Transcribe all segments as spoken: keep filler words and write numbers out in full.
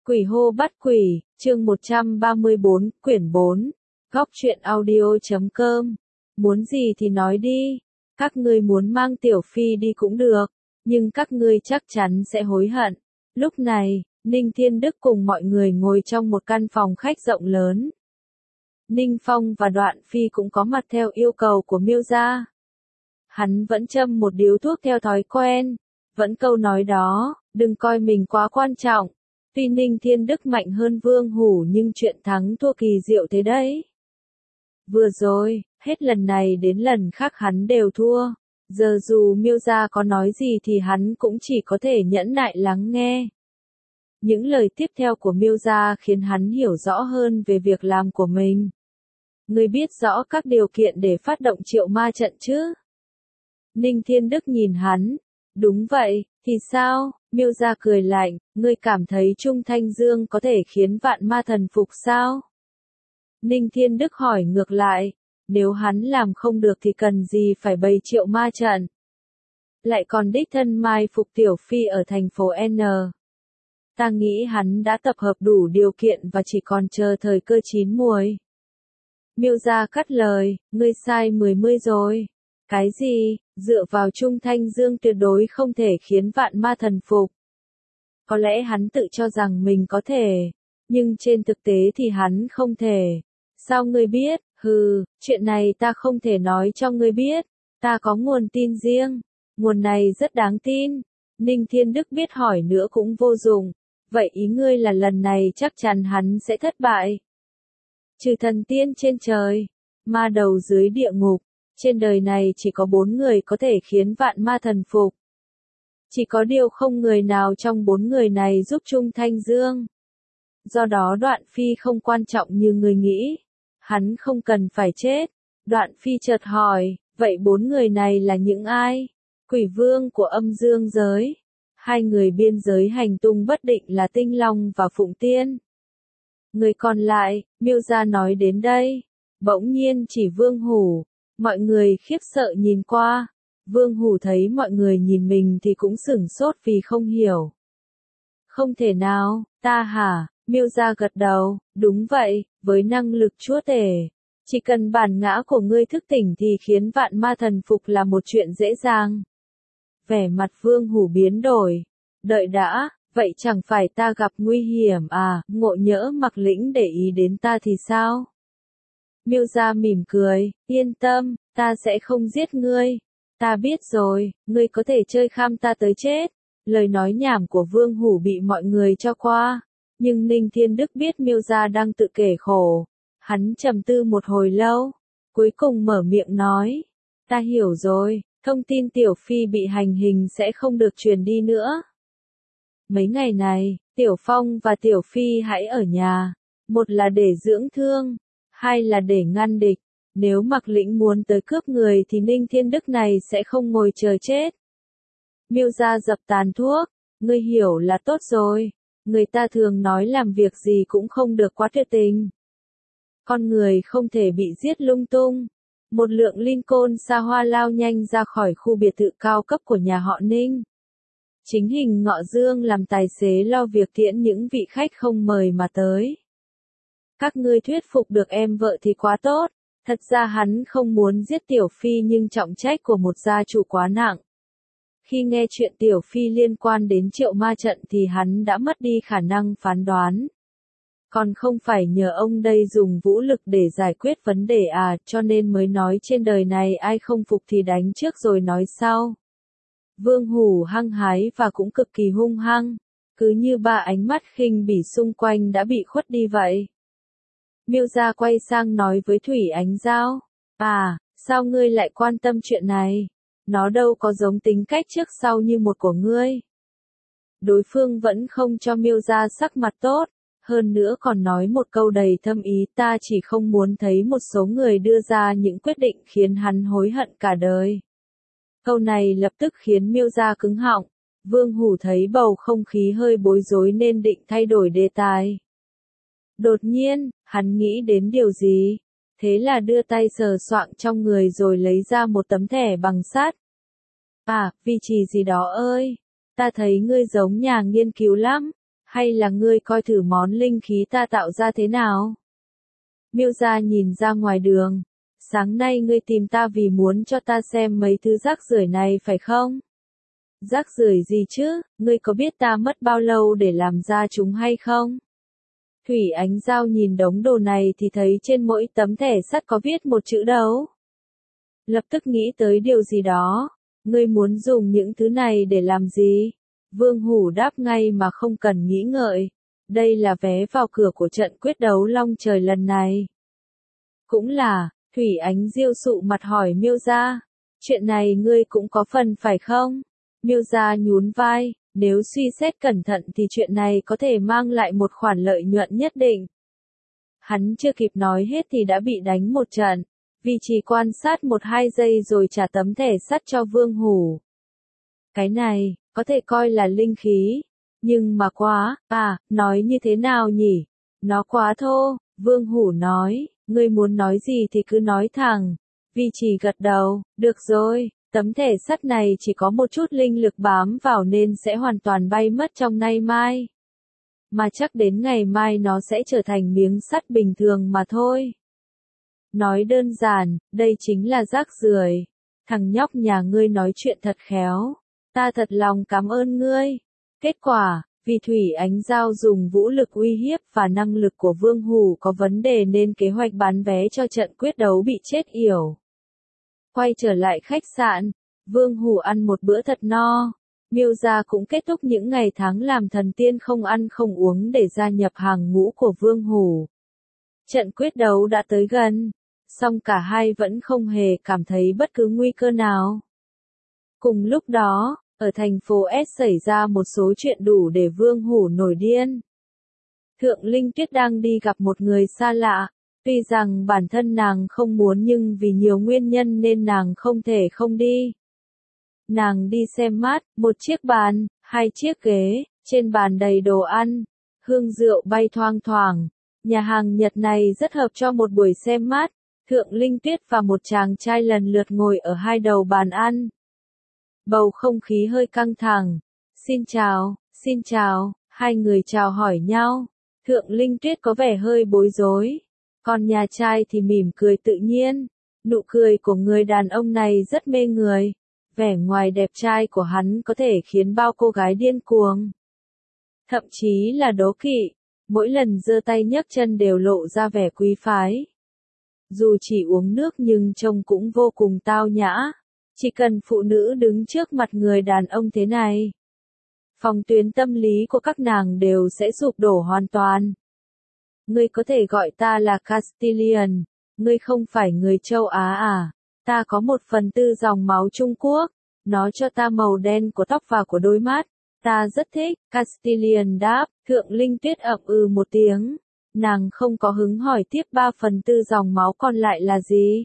Quỷ hô bắt quỷ, chương một trăm ba mươi bốn, quyển bốn, góc truyện audio chấm com. Muốn gì thì nói đi, các ngươi muốn mang Tiểu Phi đi cũng được, nhưng các ngươi chắc chắn sẽ hối hận. Lúc này, Ninh Thiên Đức cùng mọi người ngồi trong một căn phòng khách rộng lớn. Ninh Phong và Đoạn Phi cũng có mặt theo yêu cầu của Miêu gia. Hắn vẫn châm một điếu thuốc theo thói quen, vẫn câu nói đó, đừng coi mình quá quan trọng. Tuy Ninh Thiên Đức mạnh hơn Vương Hủ nhưng chuyện thắng thua kỳ diệu thế đấy. Vừa rồi, hết lần này đến lần khác hắn đều thua. Giờ dù Miêu gia có nói gì thì hắn cũng chỉ có thể nhẫn nại lắng nghe. Những lời tiếp theo của Miêu gia khiến hắn hiểu rõ hơn về việc làm của mình. Ngươi biết rõ các điều kiện để phát động triệu ma trận chứ? Ninh Thiên Đức nhìn hắn. Đúng vậy, thì sao? Miêu gia cười lạnh, ngươi cảm thấy Trung Thanh Dương có thể khiến vạn ma thần phục sao? Ninh Thiên Đức hỏi ngược lại, nếu hắn làm không được thì cần gì phải bày triệu ma trận? Lại còn đích thân mai phục Tiểu Phi ở thành phố N. Ta nghĩ hắn đã tập hợp đủ điều kiện và chỉ còn chờ thời cơ chín muồi. Miêu gia cắt lời, ngươi sai mười mươi rồi. Cái gì, dựa vào Trung Thanh Dương tuyệt đối không thể khiến vạn ma thần phục. Có lẽ hắn tự cho rằng mình có thể, nhưng trên thực tế thì hắn không thể. Sao ngươi biết? Hừ, chuyện này ta không thể nói cho ngươi biết. Ta có nguồn tin riêng. Nguồn này rất đáng tin. Ninh Thiên Đức biết hỏi nữa cũng vô dụng. Vậy ý ngươi là lần này chắc chắn hắn sẽ thất bại. Trừ thần tiên trên trời, ma đầu dưới địa ngục, trên đời này chỉ có bốn người có thể khiến vạn ma thần phục. Chỉ có điều không người nào trong bốn người này giúp Trung Thanh Dương. Do đó Đoạn Phi không quan trọng như người nghĩ. Hắn không cần phải chết. Đoạn Phi chợt hỏi, vậy bốn người này là những ai? Quỷ vương của âm dương giới. Hai người biên giới hành tung bất định là Tinh Long và Phụng Tiên. Người còn lại, Miêu gia nói đến đây. Bỗng nhiên chỉ Vương Hủ. Mọi người khiếp sợ nhìn qua. Vương Hủ thấy mọi người nhìn mình thì cũng sửng sốt vì không hiểu. Không thể nào, ta hả? Miêu gia gật đầu, đúng vậy, với năng lực chúa tể. Chỉ cần bản ngã của ngươi thức tỉnh thì khiến vạn ma thần phục là một chuyện dễ dàng. Vẻ mặt Vương Hủ biến đổi. Đợi đã, vậy chẳng phải ta gặp nguy hiểm à, ngộ nhỡ Mặc Lĩnh để ý đến ta thì sao? Miêu gia mỉm cười, yên tâm, ta sẽ không giết ngươi. Ta biết rồi, ngươi có thể chơi kham ta tới chết. Lời nói nhảm của Vương Hủ bị mọi người cho qua. Nhưng Ninh Thiên Đức biết Miêu gia đang tự kể khổ. Hắn trầm tư một hồi lâu. Cuối cùng mở miệng nói. Ta hiểu rồi, thông tin Tiểu Phi bị hành hình sẽ không được truyền đi nữa. Mấy ngày này, Tiểu Phong và Tiểu Phi hãy ở nhà. Một là để dưỡng thương. Hai là để ngăn địch. Nếu Mặc Lĩnh muốn tới cướp người thì Ninh Thiên Đức này sẽ không ngồi chờ chết. Miêu gia dập tàn thuốc. Ngươi hiểu là tốt rồi. Người ta thường nói làm việc gì cũng không được quá tuyệt tình. Con người không thể bị giết lung tung. Một lượng Lincoln xa hoa lao nhanh ra khỏi khu biệt thự cao cấp của nhà họ Ninh. Chính hình Ngọ Dương làm tài xế lo việc tiễn những vị khách không mời mà tới. Các ngươi thuyết phục được em vợ thì quá tốt. Thật ra hắn không muốn giết Tiểu Phi nhưng trọng trách của một gia chủ quá nặng. Khi nghe chuyện Tiểu Phi liên quan đến triệu ma trận thì hắn đã mất đi khả năng phán đoán. Còn không phải nhờ ông đây dùng vũ lực để giải quyết vấn đề à, cho nên mới nói trên đời này ai không phục thì đánh trước rồi nói sau. Vương Hủ hăng hái và cũng cực kỳ hung hăng, cứ như ba ánh mắt khinh bỉ xung quanh đã bị khuất đi vậy. Miêu gia quay sang nói với Thủy Ánh Giao, à, sao ngươi lại quan tâm chuyện này? Nó đâu có giống tính cách trước sau như một của ngươi. Đối phương vẫn không cho Miêu gia sắc mặt tốt, hơn nữa còn nói một câu đầy thâm ý, ta chỉ không muốn thấy một số người đưa ra những quyết định khiến hắn hối hận cả đời. Câu này lập tức khiến Miêu gia cứng họng. Vương Hủ thấy bầu không khí hơi bối rối nên định thay đổi đề tài. Đột nhiên, hắn nghĩ đến điều gì? Thế là đưa tay sờ soạng trong người rồi lấy ra một tấm thẻ bằng sắt. À, vị trí gì đó ơi, ta thấy ngươi giống nhà nghiên cứu lắm. Hay là ngươi coi thử món linh khí ta tạo ra thế nào? Miêu gia nhìn ra ngoài đường. Sáng nay ngươi tìm ta vì muốn cho ta xem mấy thứ rác rưởi này phải không? Rác rưởi gì chứ, ngươi có biết ta mất bao lâu để làm ra chúng hay không? Thủy Ánh Giao nhìn đống đồ này thì thấy trên mỗi tấm thẻ sắt có viết một chữ đấu. Lập tức nghĩ tới điều gì đó. Ngươi muốn dùng những thứ này để làm gì? Vương Hủ đáp ngay mà không cần nghĩ ngợi. Đây là vé vào cửa của trận quyết đấu Long Trời lần này. Cũng là, Thủy Ánh Diêu sụ mặt hỏi Miêu gia. Chuyện này ngươi cũng có phần phải không? Miêu gia nhún vai, nếu suy xét cẩn thận thì chuyện này có thể mang lại một khoản lợi nhuận nhất định. Hắn chưa kịp nói hết thì đã bị đánh một trận, vì chỉ quan sát một hai giây rồi trả tấm thẻ sắt cho Vương Hủ. Cái này, có thể coi là linh khí, nhưng mà quá, à, nói như thế nào nhỉ? Nó quá thô, Vương Hủ nói, ngươi muốn nói gì thì cứ nói thẳng. Vi Chỉ gật đầu, được rồi. Tấm thẻ sắt này chỉ có một chút linh lực bám vào nên sẽ hoàn toàn bay mất trong nay mai. Mà chắc đến ngày mai nó sẽ trở thành miếng sắt bình thường mà thôi. Nói đơn giản, đây chính là rác rưởi. Thằng nhóc nhà ngươi nói chuyện thật khéo. Ta thật lòng cảm ơn ngươi. Kết quả, vì Thủy Ánh Giao dùng vũ lực uy hiếp và năng lực của Vương Hủ có vấn đề nên kế hoạch bán vé cho trận quyết đấu bị chết yểu. Quay trở lại khách sạn, Vương Hủ ăn một bữa thật no. Miêu gia cũng kết thúc những ngày tháng làm thần tiên không ăn không uống để gia nhập hàng ngũ của Vương Hủ. Trận quyết đấu đã tới gần, song cả hai vẫn không hề cảm thấy bất cứ nguy cơ nào. Cùng lúc đó, ở thành phố S xảy ra một số chuyện đủ để Vương Hủ nổi điên. Thượng Linh Tuyết đang đi gặp một người xa lạ. Tuy rằng bản thân nàng không muốn nhưng vì nhiều nguyên nhân nên nàng không thể không đi. Nàng đi xem mát, một chiếc bàn, hai chiếc ghế, trên bàn đầy đồ ăn, hương rượu bay thoang thoảng. Nhà hàng Nhật này rất hợp cho một buổi xem mát. Thượng Linh Tuyết và một chàng trai lần lượt ngồi ở hai đầu bàn ăn. Bầu không khí hơi căng thẳng. Xin chào, xin chào, hai người chào hỏi nhau. Thượng Linh Tuyết có vẻ hơi bối rối. Còn nhà trai thì mỉm cười tự nhiên. Nụ cười của người đàn ông này rất mê người. Vẻ ngoài đẹp trai của hắn có thể khiến bao cô gái điên cuồng. Thậm chí là đố kỵ. Mỗi lần giơ tay nhấc chân đều lộ ra vẻ quý phái. Dù chỉ uống nước nhưng trông cũng vô cùng tao nhã. Chỉ cần phụ nữ đứng trước mặt người đàn ông thế này, phòng tuyến tâm lý của các nàng đều sẽ sụp đổ hoàn toàn. Ngươi có thể gọi ta là Castilian, ngươi không phải người châu Á à? Ta có một phần tư dòng máu Trung Quốc, nó cho ta màu đen của tóc và của đôi mắt. Ta rất thích, Castilian đáp. Thượng Linh Tuyết ậm ừ một tiếng. Nàng không có hứng hỏi tiếp ba phần tư dòng máu còn lại là gì.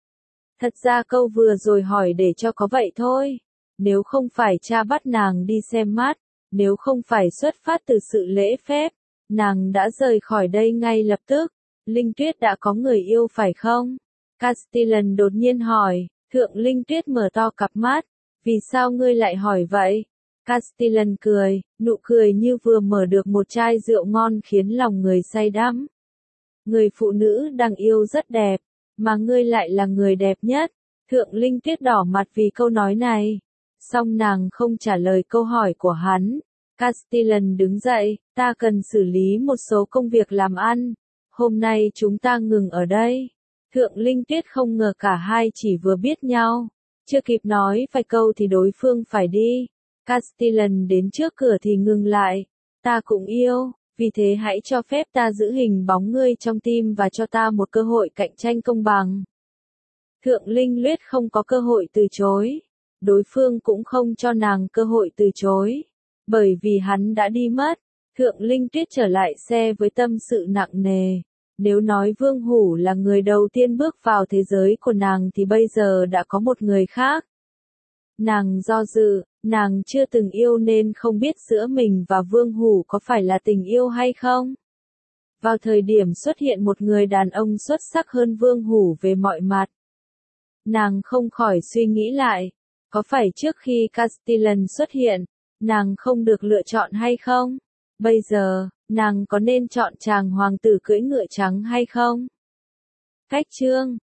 Thật ra câu vừa rồi hỏi để cho có vậy thôi. Nếu không phải cha bắt nàng đi xem mát, nếu không phải xuất phát từ sự lễ phép, nàng đã rời khỏi đây ngay lập tức. Linh Tuyết đã có người yêu phải không? Castilian đột nhiên hỏi. Thượng Linh Tuyết mở to cặp mắt. Vì sao ngươi lại hỏi vậy? Castilian cười, nụ cười như vừa mở được một chai rượu ngon khiến lòng người say đắm. Người phụ nữ đang yêu rất đẹp, mà ngươi lại là người đẹp nhất. Thượng Linh Tuyết đỏ mặt vì câu nói này. Song nàng không trả lời câu hỏi của hắn. Castilian đứng dậy, ta cần xử lý một số công việc làm ăn. Hôm nay chúng ta ngừng ở đây. Thượng Linh Tuyết không ngờ cả hai chỉ vừa biết nhau. Chưa kịp nói vài câu thì đối phương phải đi. Castilian đến trước cửa thì ngừng lại. Ta cũng yêu, vì thế hãy cho phép ta giữ hình bóng ngươi trong tim và cho ta một cơ hội cạnh tranh công bằng. Thượng Linh Tuyết không có cơ hội từ chối. Đối phương cũng không cho nàng cơ hội từ chối. Bởi vì hắn đã đi mất. Thượng Linh Tuyết trở lại xe với tâm sự nặng nề. Nếu nói Vương Hủ là người đầu tiên bước vào thế giới của nàng thì bây giờ đã có một người khác. Nàng do dự, nàng chưa từng yêu nên không biết giữa mình và Vương Hủ có phải là tình yêu hay không. Vào thời điểm xuất hiện một người đàn ông xuất sắc hơn Vương Hủ về mọi mặt, nàng không khỏi suy nghĩ lại, có phải trước khi Castilian xuất hiện, nàng không được lựa chọn hay không? Bây giờ, nàng có nên chọn chàng hoàng tử cưỡi ngựa trắng hay không? Cách chương